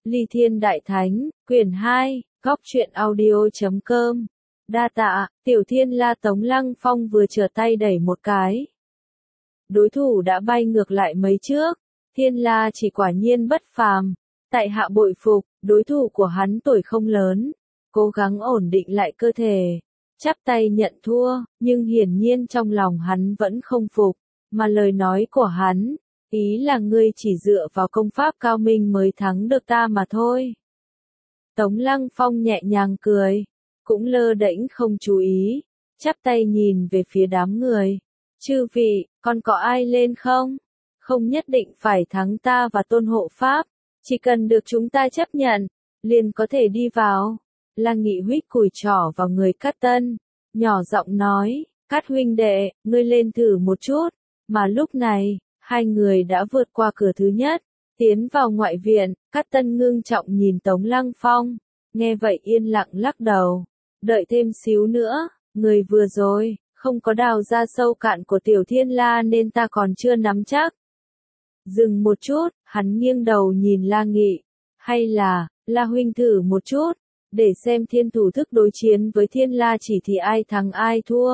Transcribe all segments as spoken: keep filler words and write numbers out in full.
Ly Thiên Đại Thánh, quyển hai, góc truyện audio chấm com. Đa tạ, Tiểu Thiên La Tống Lăng Phong vừa trở tay đẩy một cái. Đối thủ đã bay ngược lại mấy trước, Thiên La chỉ quả nhiên bất phàm. Tại hạ bội phục, đối thủ của hắn tuổi không lớn, cố gắng ổn định lại cơ thể, chắp tay nhận thua, nhưng hiển nhiên trong lòng hắn vẫn không phục, mà lời nói của hắn, ý là ngươi chỉ dựa vào công pháp cao minh mới thắng được ta mà thôi. Tống Lăng Phong nhẹ nhàng cười, cũng lơ đễnh không chú ý, chắp tay nhìn về phía đám người. Chư vị, còn có ai lên không? Không nhất định phải thắng ta và Tôn Hộ Pháp, chỉ cần được chúng ta chấp nhận, liền có thể đi vào. Lăng Nghị huých cùi trỏ vào người Cát Tân, nhỏ giọng nói, Cát huynh đệ, ngươi lên thử một chút. Mà lúc này, hai người đã vượt qua cửa thứ nhất, tiến vào ngoại viện. Cát Tân ngưng trọng nhìn Tống Lăng Phong, nghe vậy yên lặng lắc đầu, đợi thêm xíu nữa, người vừa rồi, không có đào ra sâu cạn của Tiểu Thiên La nên ta còn chưa nắm chắc. Dừng một chút, hắn nghiêng đầu nhìn La Nghị, hay là, La huynh thử một chút, để xem thiên thủ thức đối chiến với Thiên La chỉ thì ai thắng ai thua.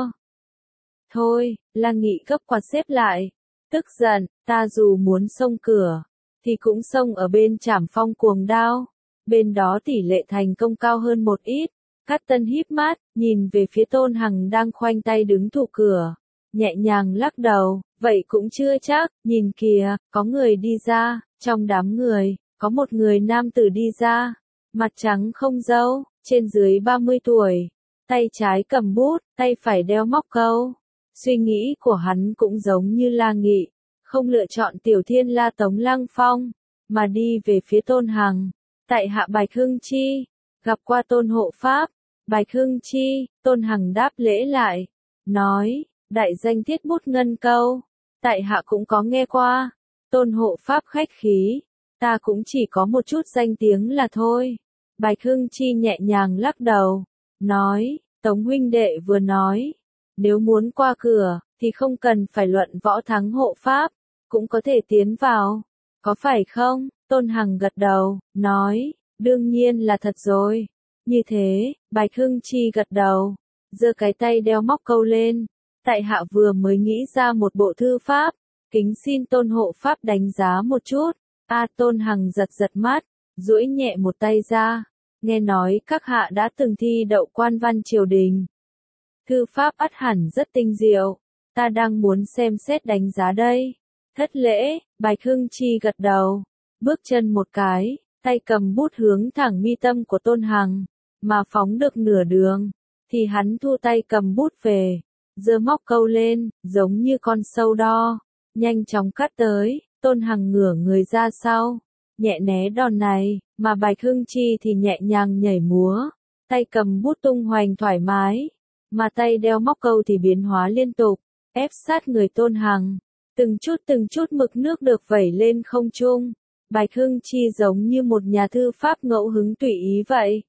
Thôi, La Nghị gấp quạt xếp lại, tức giận, ta dù muốn xông cửa, thì cũng xông ở bên Trảm Phong Cuồng Đao, bên đó tỷ lệ thành công cao hơn một ít. Cát Tân híp mắt, nhìn về phía Tôn Hằng đang khoanh tay đứng thủ cửa, nhẹ nhàng lắc đầu, vậy cũng chưa chắc, nhìn kìa, có người đi ra, trong đám người, có một người nam tử đi ra, mặt trắng không râu, trên dưới ba mươi tuổi, tay trái cầm bút, tay phải đeo móc câu. Suy nghĩ của hắn cũng giống như La Nghị, không lựa chọn Tiểu Thiên La Tống Lăng Phong, mà đi về phía Tôn Hằng. Tại hạ Bạch Hưng Chi, gặp qua Tôn Hộ Pháp. Bạch Hưng Chi, Tôn Hằng đáp lễ lại, nói, đại danh thiết bút ngân câu, tại hạ cũng có nghe qua. Tôn Hộ Pháp khách khí, ta cũng chỉ có một chút danh tiếng là thôi. Bạch Hưng Chi nhẹ nhàng lắc đầu, nói, Tống huynh đệ vừa nói, nếu muốn qua cửa, thì không cần phải luận võ thắng hộ pháp, cũng có thể tiến vào, có phải không? Tôn Hằng gật đầu, nói, đương nhiên là thật rồi. Như thế, Bạch Hưng Chi gật đầu, giơ cái tay đeo móc câu lên, tại hạ vừa mới nghĩ ra một bộ thư pháp, kính xin Tôn Hộ Pháp đánh giá một chút. A à, Tôn Hằng giật giật mắt, duỗi nhẹ một tay ra, nghe nói các hạ đã từng thi đậu quan văn triều đình. Thư pháp ắt hẳn rất tinh diệu, ta đang muốn xem xét đánh giá đây. Thất lễ, Bạch Hưng Chi gật đầu, bước chân một cái, tay cầm bút hướng thẳng mi tâm của Tôn Hằng, mà phóng được nửa đường, thì hắn thu tay cầm bút về, giơ móc câu lên, giống như con sâu đo, nhanh chóng cắt tới. Tôn Hằng ngửa người ra sau, nhẹ né đòn này, mà Bạch Hưng Chi thì nhẹ nhàng nhảy múa, tay cầm bút tung hoành thoải mái, mà tay đeo móc câu thì biến hóa liên tục, ép sát người Tôn Hằng, từng chút từng chút mực nước được vẩy lên không trung. Bạch Hưng Chi giống như một nhà thư pháp ngẫu hứng tùy ý vậy.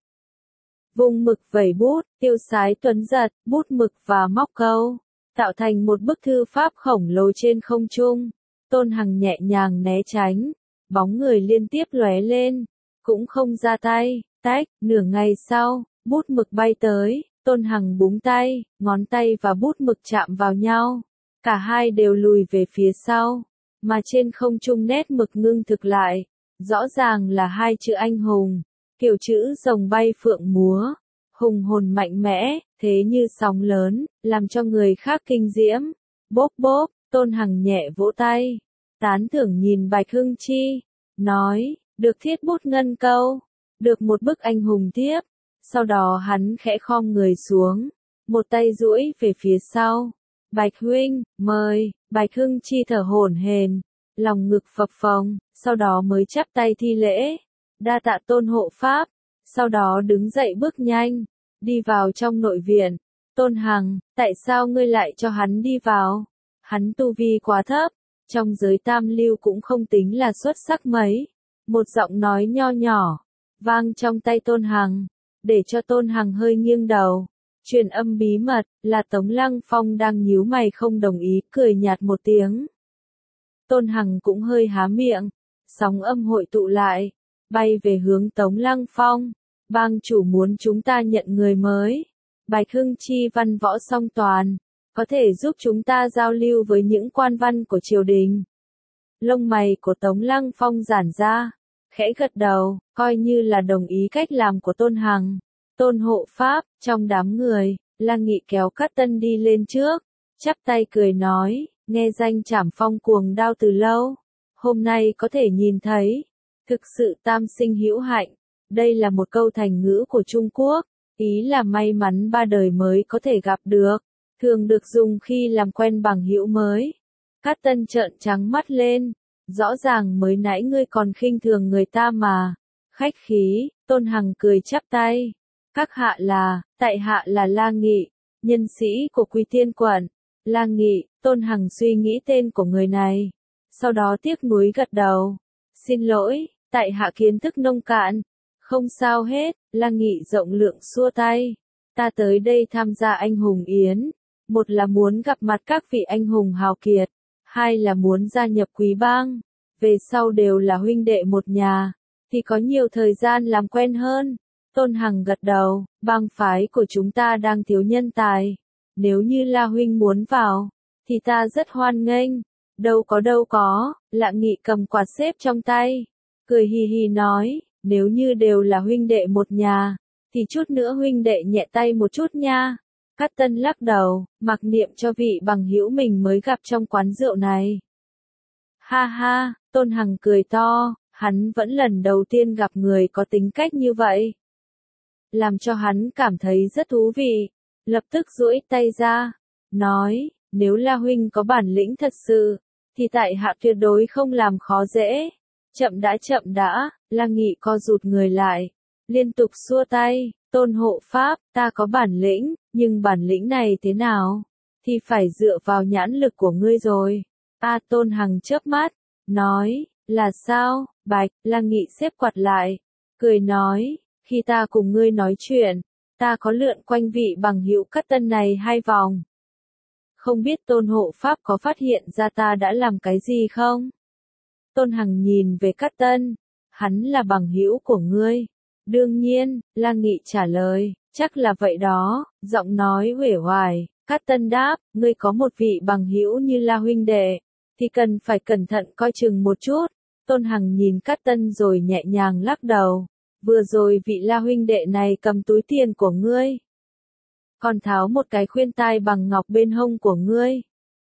Vùng mực vẩy bút, tiêu sái tuấn giật, bút mực và móc câu, tạo thành một bức thư pháp khổng lồ trên không trung. Tôn Hằng nhẹ nhàng né tránh, bóng người liên tiếp lóe lên, cũng không ra tay, tách, nửa ngày sau, bút mực bay tới, Tôn Hằng búng tay, ngón tay và bút mực chạm vào nhau, cả hai đều lùi về phía sau, mà trên không trung nét mực ngưng thực lại, rõ ràng là hai chữ anh hùng, kiểu chữ rồng bay phượng múa, hùng hồn mạnh mẽ, thế như sóng lớn, làm cho người khác kinh diễm. Bốp bốp, Tôn Hằng nhẹ vỗ tay, tán thưởng nhìn Bạch Hưng Chi, nói, được thiết bút ngân câu, được một bức anh hùng tiếp. Sau đó hắn khẽ khom người xuống, một tay duỗi về phía sau. Bạch huynh, mời. Bạch Hưng Chi thở hổn hển, lòng ngực phập phồng, sau đó mới chắp tay thi lễ, đa tạ Tôn Hộ Pháp. Sau đó đứng dậy bước nhanh, đi vào trong nội viện. Tôn Hằng, tại sao ngươi lại cho hắn đi vào? Hắn tu vi quá thấp, trong giới tam lưu cũng không tính là xuất sắc mấy. Một giọng nói nho nhỏ, vang trong tay Tôn Hằng, để cho Tôn Hằng hơi nghiêng đầu. Truyền âm bí mật, là Tống Lăng Phong đang nhíu mày không đồng ý, cười nhạt một tiếng. Tôn Hằng cũng hơi há miệng, sóng âm hội tụ lại. bay về hướng Tống Lăng Phong. Bang chủ muốn chúng ta nhận người mới. Bạch Hưng Chi văn võ song toàn, có thể giúp chúng ta giao lưu với những quan văn của triều đình. Lông mày của Tống Lăng Phong giãn ra, khẽ gật đầu, coi như là đồng ý cách làm của Tôn Hằng. Tôn hộ pháp, trong đám người, Lang Nghị kéo Cát Tân đi lên trước, chắp tay cười nói, nghe danh Trảm Phong cuồng đao từ lâu, hôm nay có thể nhìn thấy, thực sự tam sinh hữu hạnh. Đây là một câu thành ngữ của Trung Quốc, ý là may mắn ba đời mới có thể gặp được, thường được dùng khi làm quen bằng hữu mới. Cát Tân trợn trắng mắt lên, rõ ràng mới nãy ngươi còn khinh thường người ta mà. Khách khí, Tôn Hằng cười chắp tay. Các hạ là, tại hạ là Lang Nghị, nhân sĩ của Quy Tiên quận. Lang Nghị, Tôn Hằng suy nghĩ tên của người này, sau đó tiếc nuối gật đầu. Xin lỗi, tại hạ kiến thức nông cạn. Không sao hết, Lang Nghị rộng lượng xua tay. Ta tới đây tham gia anh hùng yến, một là muốn gặp mặt các vị anh hùng hào kiệt, hai là muốn gia nhập quý bang, về sau đều là huynh đệ một nhà, thì có nhiều thời gian làm quen hơn. Tôn Hằng gật đầu, bang phái của chúng ta đang thiếu nhân tài, nếu như La huynh muốn vào, thì ta rất hoan nghênh. Đâu có đâu có, Lang Nghị cầm quạt xếp trong tay, cười hì hì nói, nếu như đều là huynh đệ một nhà, thì chút nữa huynh đệ nhẹ tay một chút nha. Cát Tân lắc đầu, mặc niệm cho vị bằng hữu mình mới gặp trong quán rượu này. Ha ha, Tôn Hằng cười to, hắn vẫn lần đầu tiên gặp người có tính cách như vậy, làm cho hắn cảm thấy rất thú vị, lập tức duỗi tay ra, nói, nếu La huynh có bản lĩnh thật sự, thì tại hạ tuyệt đối không làm khó dễ. Chậm đã chậm đã, Lang Nghị co rụt người lại, liên tục xua tay, Tôn hộ pháp, ta có bản lĩnh, nhưng bản lĩnh này thế nào, thì phải dựa vào nhãn lực của ngươi rồi. A Tôn Hằng chớp mắt, nói, là sao, Bạch, Lang Nghị xếp quạt lại, cười nói, khi ta cùng ngươi nói chuyện, ta có lượn quanh vị bằng hữu Cát Tân này hai vòng. Không biết Tôn hộ pháp có phát hiện ra ta đã làm cái gì không? Tôn Hằng nhìn về Cát Tân, hắn là bằng hữu của ngươi. Đương nhiên, Lang Nghị trả lời, chắc là vậy đó, giọng nói uể oải. Cát Tân đáp, ngươi có một vị bằng hữu như La huynh đệ, thì cần phải cẩn thận coi chừng một chút. Tôn Hằng nhìn Cát Tân rồi nhẹ nhàng lắc đầu, vừa rồi vị La huynh đệ này cầm túi tiền của ngươi, còn tháo một cái khuyên tai bằng ngọc bên hông của ngươi.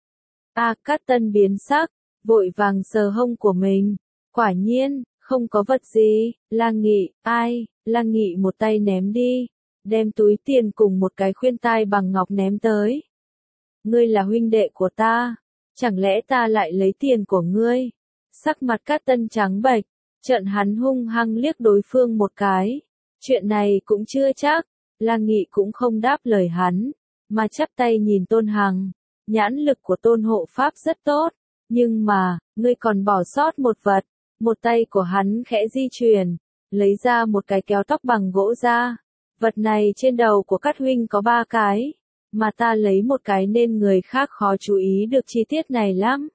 A à, Cát Tân biến sắc, vội vàng sờ hông của mình, quả nhiên, không có vật gì. Lang Nghị, ai? Lang Nghị một tay ném đi, đem túi tiền cùng một cái khuyên tai bằng ngọc ném tới. Ngươi là huynh đệ của ta, chẳng lẽ ta lại lấy tiền của ngươi? Sắc mặt Cát Tân trắng bệch, trợn hắn hung hăng liếc đối phương một cái. Chuyện này cũng chưa chắc. Lang Nghị cũng không đáp lời hắn, mà chắp tay nhìn Tôn Hằng. Nhãn lực của Tôn hộ pháp rất tốt, nhưng mà, ngươi còn bỏ sót một vật. Một tay của hắn khẽ di chuyển, lấy ra một cái kéo tóc bằng gỗ ra. Vật này trên đầu của Cát huynh có ba cái, mà ta lấy một cái nên người khác khó chú ý được chi tiết này lắm.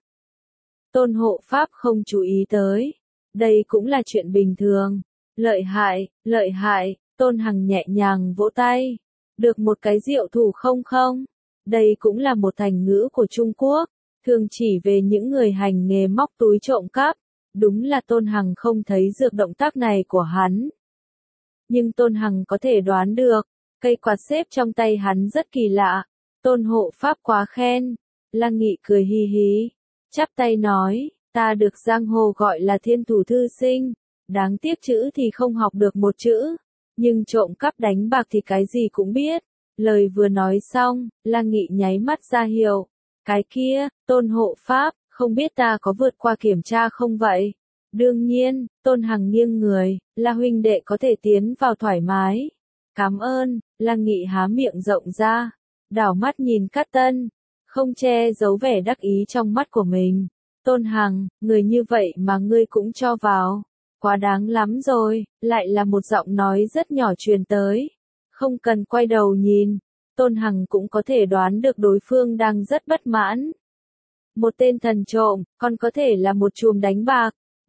Tôn hộ pháp không chú ý tới, đây cũng là chuyện bình thường. Lợi hại, lợi hại. Tôn Hằng nhẹ nhàng vỗ tay. Được một cái diệu thủ không không? Đây cũng là một thành ngữ của Trung Quốc, thường chỉ về những người hành nghề móc túi trộm cắp. Đúng là Tôn Hằng không thấy dược động tác này của hắn. Nhưng Tôn Hằng có thể đoán được, cây quạt xếp trong tay hắn rất kỳ lạ. Tôn hộ pháp quá khen. Lang Nghị cười hi hí, chắp tay nói, ta được giang hồ gọi là thiên thủ thư sinh. Đáng tiếc chữ thì không học được một chữ. Nhưng trộm cắp đánh bạc thì cái gì cũng biết. Lời vừa nói xong, Lang Nghị nháy mắt ra hiệu. Cái kia, Tôn hộ pháp, không biết ta có vượt qua kiểm tra không vậy? Đương nhiên, Tôn Hằng nghiêng người, La huynh đệ có thể tiến vào thoải mái. Cảm ơn. Lang Nghị há miệng rộng ra, đảo mắt nhìn Cát Tân, không che giấu vẻ đắc ý trong mắt của mình. Tôn Hằng, người như vậy mà ngươi cũng cho vào. Quá đáng lắm rồi. Lại là một giọng nói rất nhỏ truyền tới. Không cần quay đầu nhìn, Tôn Hằng cũng có thể đoán được đối phương đang rất bất mãn. Một tên thần trộm, còn có thể là một chùm đánh bạc.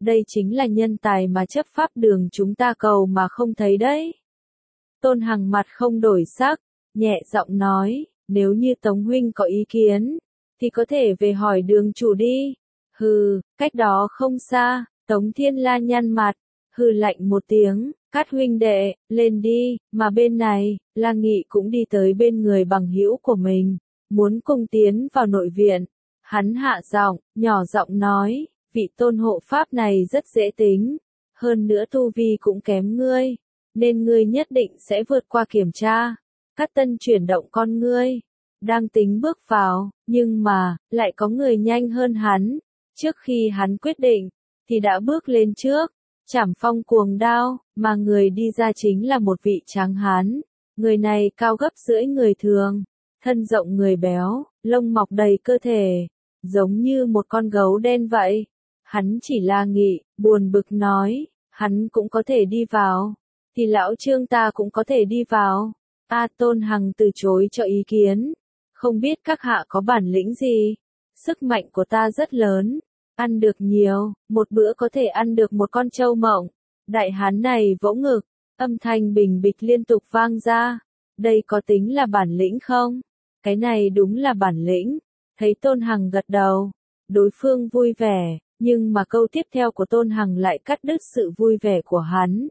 đây chính là nhân tài mà chấp pháp đường chúng ta cầu mà không thấy đấy. Tôn Hằng mặt không đổi sắc, nhẹ giọng nói, nếu như Tống huynh có ý kiến, thì có thể về hỏi đường chủ đi. Hừ, cách đó không xa, Tống Thiên La nhăn mặt, hừ lạnh một tiếng, Cát huynh đệ, lên đi, mà bên này, La Nghị cũng đi tới bên người bằng hữu của mình, muốn cùng tiến vào nội viện. Hắn hạ giọng, nhỏ giọng nói, vị tôn hộ pháp này rất dễ tính, hơn nữa tu vi cũng kém ngươi, nên ngươi nhất định sẽ vượt qua kiểm tra. Cát Tân chuyển động con ngươi, đang tính bước vào, nhưng mà, lại có người nhanh hơn hắn. Trước khi hắn quyết định, thì đã bước lên trước, chảm phong cuồng đao, mà người đi ra chính là một vị tráng hán. Người này cao gấp rưỡi người thường, thân rộng người béo, lông mọc đầy cơ thể, giống như một con gấu đen vậy. Hắn chỉ La Nghị, buồn bực nói, hắn cũng có thể đi vào, thì lão Trương ta cũng có thể đi vào. A Tôn Hằng từ chối cho ý kiến, không biết các hạ có bản lĩnh gì, sức mạnh của ta rất lớn, ăn được nhiều, một bữa có thể ăn được một con trâu mộng. Đại hán này vỗ ngực, âm thanh bình bịch liên tục vang ra, đây có tính là bản lĩnh không? Cái này đúng là bản lĩnh. Thấy Tôn Hằng gật đầu, đối phương vui vẻ, nhưng mà câu tiếp theo của Tôn Hằng lại cắt đứt sự vui vẻ của hắn.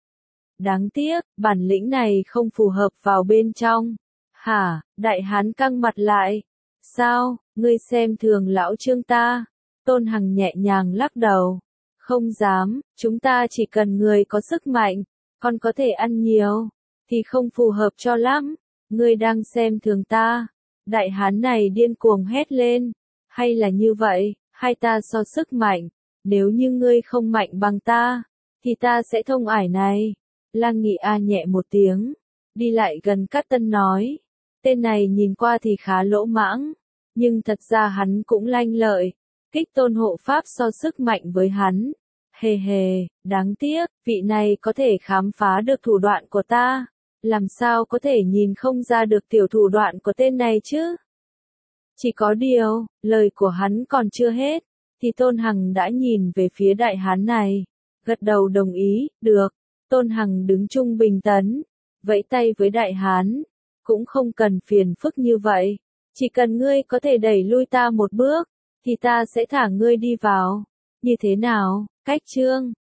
Đáng tiếc, bản lĩnh này không phù hợp vào bên trong. Hả, đại hán căng mặt lại. Sao, ngươi xem thường lão Trương ta? Tôn Hằng nhẹ nhàng lắc đầu. Không dám, chúng ta chỉ cần người có sức mạnh, còn có thể ăn nhiều, thì không phù hợp cho lắm. Ngươi đang xem thường ta. Đại hán này điên cuồng hét lên. Hay là như vậy, hai ta so sức mạnh, nếu như ngươi không mạnh bằng ta, thì ta sẽ thông ải này. La Nghị a nhẹ một tiếng, đi lại gần Cát Tân nói, tên này nhìn qua thì khá lỗ mãng, nhưng thật ra hắn cũng lanh lợi, kích tôn hộ pháp so sức mạnh với hắn. Hề hề, đáng tiếc, vị này có thể khám phá được thủ đoạn của ta, làm sao có thể nhìn không ra được tiểu thủ đoạn của tên này chứ? Chỉ có điều, lời của hắn còn chưa hết, thì Tôn Hằng đã nhìn về phía đại hán này, gật đầu đồng ý, được. Tôn Hằng đứng trung bình tấn, vẫy tay với đại hán, cũng không cần phiền phức như vậy, chỉ cần ngươi có thể đẩy lui ta một bước, thì ta sẽ thả ngươi đi vào. Như thế nào, cách Trương?